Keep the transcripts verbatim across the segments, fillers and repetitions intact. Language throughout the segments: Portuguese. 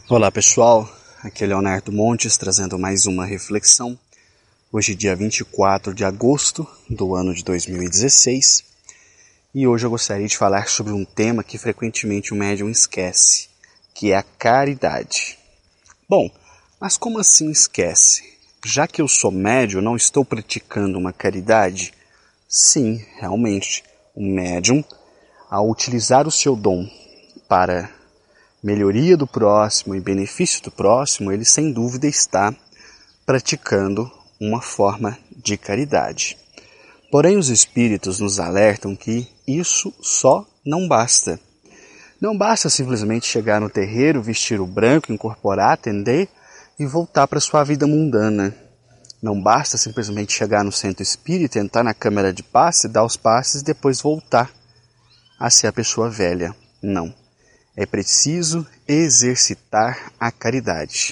Olá pessoal, aqui é Leonardo Montes trazendo mais uma reflexão. Hoje dia vinte e quatro de agosto do ano de dois mil e dezesseis e hoje eu gostaria de falar sobre um tema que frequentemente o médium esquece, que é a caridade. Bom, mas como assim esquece? Já que eu sou médium, não estou praticando uma caridade? Sim, realmente, o médium, ao utilizar o seu dom para melhoria do próximo e benefício do próximo, ele sem dúvida está praticando uma forma de caridade. Porém, os espíritos nos alertam que isso só não basta. Não basta simplesmente chegar no terreiro, vestir o branco, incorporar, atender e voltar para sua vida mundana. Não basta simplesmente chegar no centro espírita, entrar na câmara de passe, dar os passes e depois voltar a ser a pessoa velha. Não. É preciso exercitar a caridade.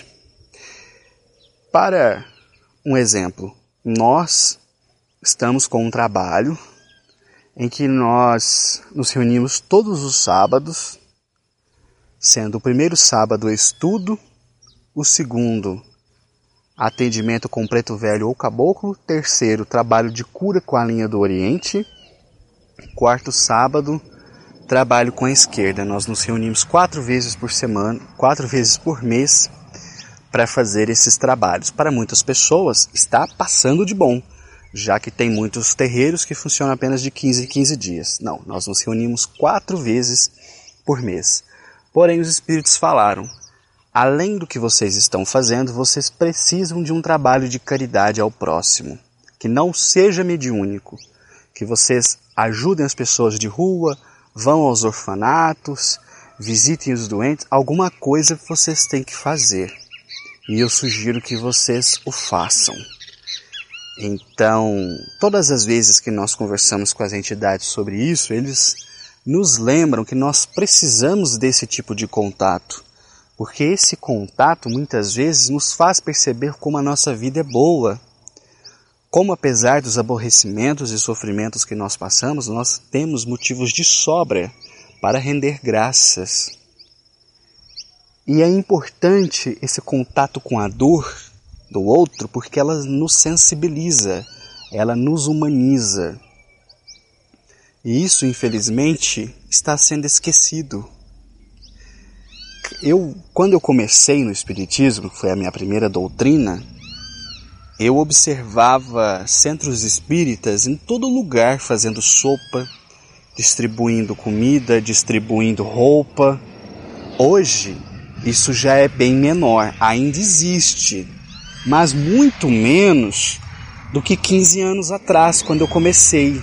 Para um exemplo, nós estamos com um trabalho em que nós nos reunimos todos os sábados, sendo o primeiro sábado estudo, o segundo atendimento com preto velho ou caboclo, terceiro trabalho de cura com a linha do Oriente, quarto sábado trabalho com a esquerda. Nós nos reunimos quatro vezes por semana, quatro vezes por mês para fazer esses trabalhos. Para muitas pessoas está passando de bom, já que tem muitos terreiros que funcionam apenas de quinze em quinze dias. Não, nós nos reunimos quatro vezes por mês. Porém, os espíritos falaram, além do que vocês estão fazendo, vocês precisam de um trabalho de caridade ao próximo, que não seja mediúnico, que vocês ajudem as pessoas de rua, vão aos orfanatos, visitem os doentes, alguma coisa vocês têm que fazer. E eu sugiro que vocês o façam. Então, todas as vezes que nós conversamos com as entidades sobre isso, eles nos lembram que nós precisamos desse tipo de contato. Porque esse contato muitas vezes nos faz perceber como a nossa vida é boa. Como apesar dos aborrecimentos e sofrimentos que nós passamos, nós temos motivos de sobra para render graças. E é importante esse contato com a dor do outro, porque ela nos sensibiliza, ela nos humaniza. E isso, infelizmente, está sendo esquecido. Eu, quando eu comecei no Espiritismo, que foi a minha primeira doutrina, eu observava centros espíritas em todo lugar fazendo sopa, distribuindo comida, distribuindo roupa. Hoje, isso já é bem menor, ainda existe, mas muito menos do que quinze anos atrás, quando eu comecei.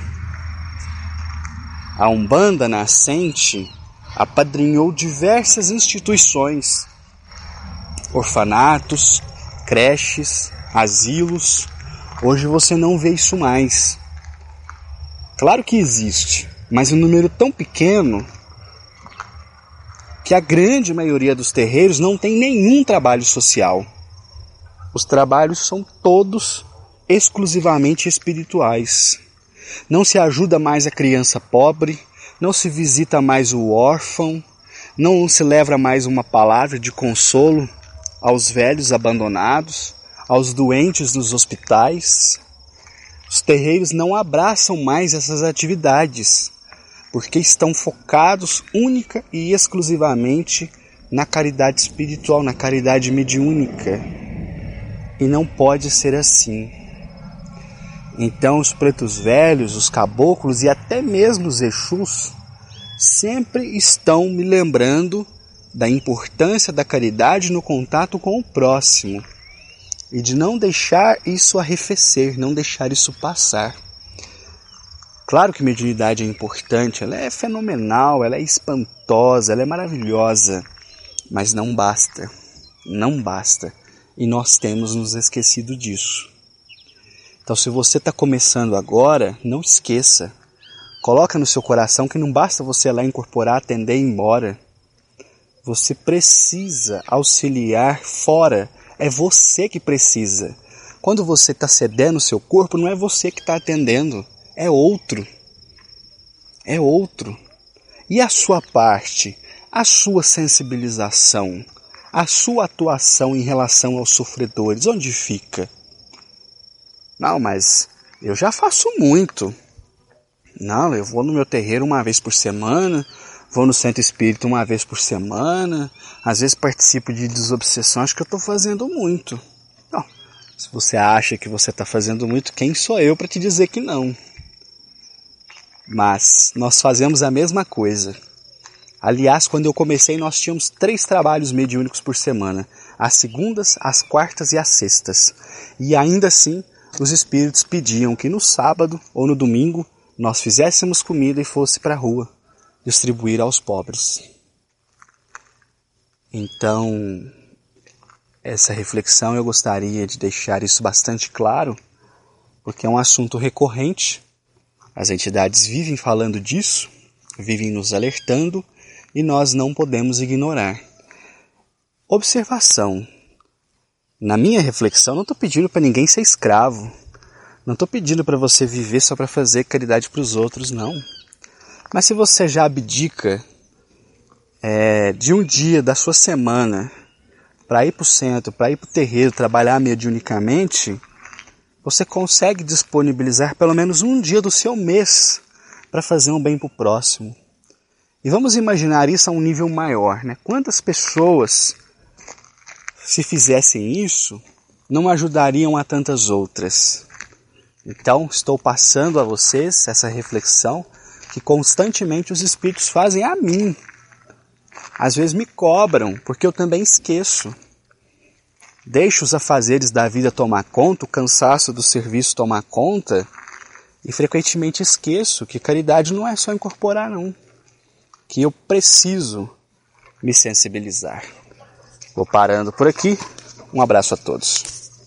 A Umbanda nascente apadrinhou diversas instituições, orfanatos, creches, asilos. Hoje você não vê isso mais. Claro que existe, mas um número tão pequeno que a grande maioria dos terreiros não tem nenhum trabalho social. Os trabalhos são todos exclusivamente espirituais. Não se ajuda mais a criança pobre, não se visita mais o órfão, não se leva mais uma palavra de consolo aos velhos abandonados, aos doentes nos hospitais. Os terreiros não abraçam mais essas atividades, porque estão focados única e exclusivamente na caridade espiritual, na caridade mediúnica. E não pode ser assim. Então os pretos velhos, os caboclos e até mesmo os exus sempre estão me lembrando da importância da caridade no contato com o próximo. E de não deixar isso arrefecer, não deixar isso passar. Claro que mediunidade é importante, ela é fenomenal, ela é espantosa, ela é maravilhosa. Mas não basta, não basta. E nós temos nos esquecido disso. Então se você está começando agora, não esqueça. Coloca no seu coração que não basta você ir lá incorporar, atender e ir embora. Você precisa auxiliar fora. É você que precisa. Quando você está cedendo o seu corpo, não é você que está atendendo. É outro. É outro. E a sua parte? A sua sensibilização? a sua atuação em relação aos sofredores? Onde fica? Não, mas eu já faço muito. Não, eu vou no meu terreiro uma vez por semana, vou no centro espírita uma vez por semana, às vezes participo de desobsessão, acho que eu estou fazendo muito. Não, se você acha que você está fazendo muito, quem sou eu para te dizer que não? Mas nós fazemos a mesma coisa. Aliás, quando eu comecei, nós tínhamos três trabalhos mediúnicos por semana. As segundas, as quartas e as sextas. E ainda assim, os espíritos pediam que no sábado ou no domingo, nós fizéssemos comida e fosse para a rua distribuir aos pobres. Então, essa reflexão eu gostaria de deixar isso bastante claro, porque é um assunto recorrente. As entidades vivem falando disso, vivem nos alertando, e nós não podemos ignorar. Observação. Na minha reflexão, não estou pedindo para ninguém ser escravo. Não estou pedindo para você viver só para fazer caridade para os outros, não. Mas se você já abdica é, de um dia da sua semana para ir para o centro, para ir para o terreiro, trabalhar mediunicamente, você consegue disponibilizar pelo menos um dia do seu mês para fazer um bem para o próximo. E vamos imaginar isso a um nível maior, né? Quantas pessoas, se fizessem isso, não ajudariam a tantas outras? Então, estou passando a vocês essa reflexão que constantemente os espíritos fazem a mim. Às vezes me cobram, porque eu também esqueço. Deixo os afazeres da vida tomar conta, o cansaço do serviço tomar conta, e frequentemente esqueço que caridade não é só incorporar, não. Que eu preciso me sensibilizar. Vou parando por aqui. Um abraço a todos.